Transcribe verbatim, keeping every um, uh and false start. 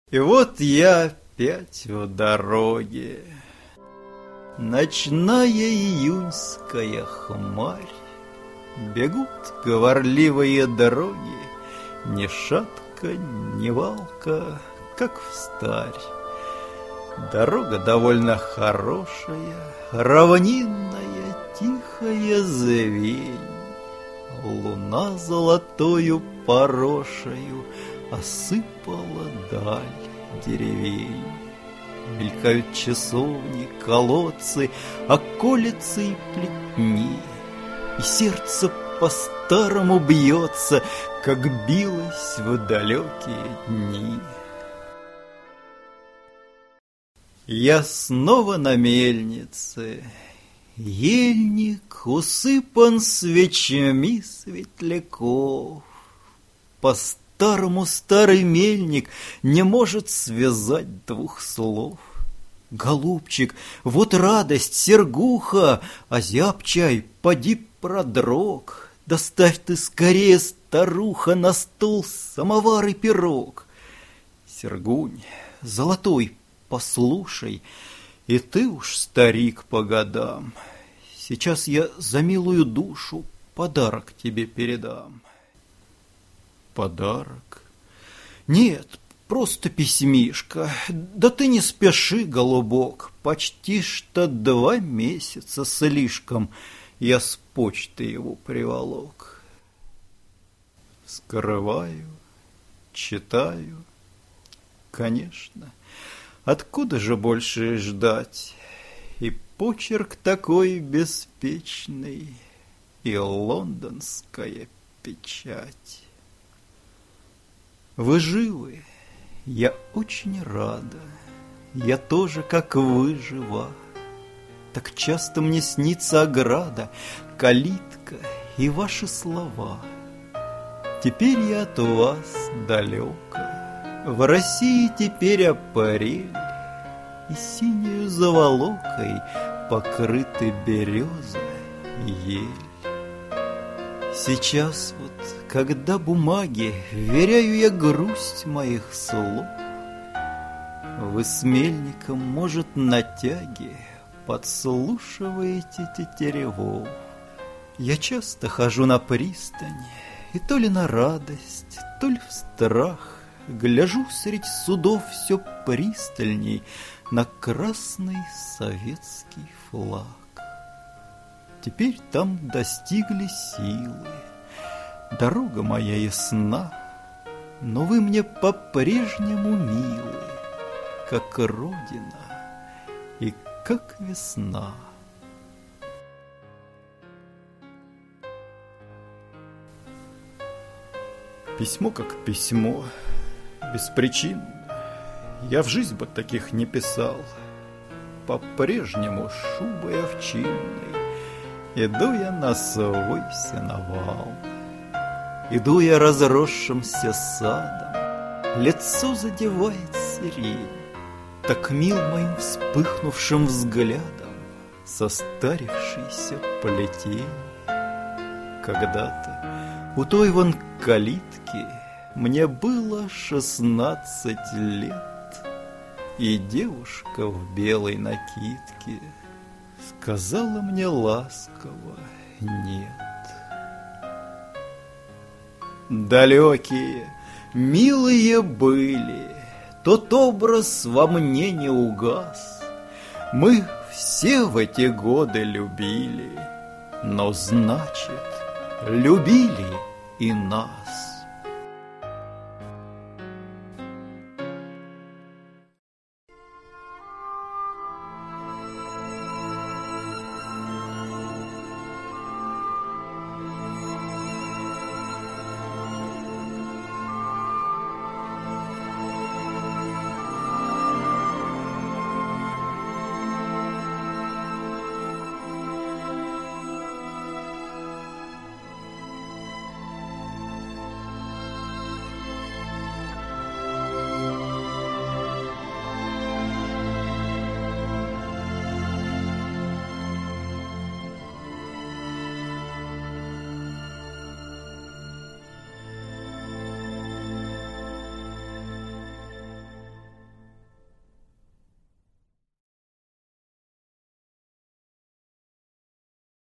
И вот я опять в дороге. Ночная июньская хмарь, бегут говорливые дороги, ни шатка, ни валка, как встарь. Дорога довольно хорошая, равнинная, тихая звень. Луна золотою порошею осыпала даль деревень. Мелькают часовни, колодцы, околицы и плетни, и сердце по-старому бьется, как билось в далекие дни. Я снова на мельнице. Ельник усыпан свечами светляков. По-старому старый мельник не может связать двух слов. Голубчик, вот радость, Сергуха, озяб чай, поди продрог. Доставь ты скорее, старуха, на стол самовар и пирог. Сергунь, золотой, послушай, и ты уж старик по годам. Сейчас я за милую душу подарок тебе передам. Подарок? Нет, просто письмишко. Да ты не спеши, голубок, почти что два месяца слишком я с почты его приволок. Скрываю, читаю, конечно. Откуда же больше ждать? И почерк такой беспечный, и лондонская печать. Вы живы? Я очень рада. Я тоже, как вы, жива. Так часто мне снится ограда, калитка и ваши слова. Теперь я от вас далеко. В России теперь апрель, и синею заволокой покрыты береза и ель. Сейчас вот, когда бумаги вверяю я грусть моих слов, вы с мельником, может, на тяге подслушиваете тетеревов. Я часто хожу на пристань, и то ли на радость, то ли в страх гляжу средь судов все пристальней на красный советский флаг. Теперь там достигли силы, дорога моя ясна, но вы мне по-прежнему милы, как родина и как весна. Письмо как письмо, беспричинно. Я в жизнь бы таких не писал. По-прежнему шубой овчинной иду я на свой сеновал. Иду я разросшимся садом, лицо задевает сирень. Так мил моим вспыхнувшим взглядом состарившийся плетень. Когда-то у той вон калитки мне было шестнадцать лет, и девушка в белой накидке сказала мне ласково «нет». Далекие, милые были, тот образ во мне не угас. Мы все в эти годы любили, но значит, любили и нас.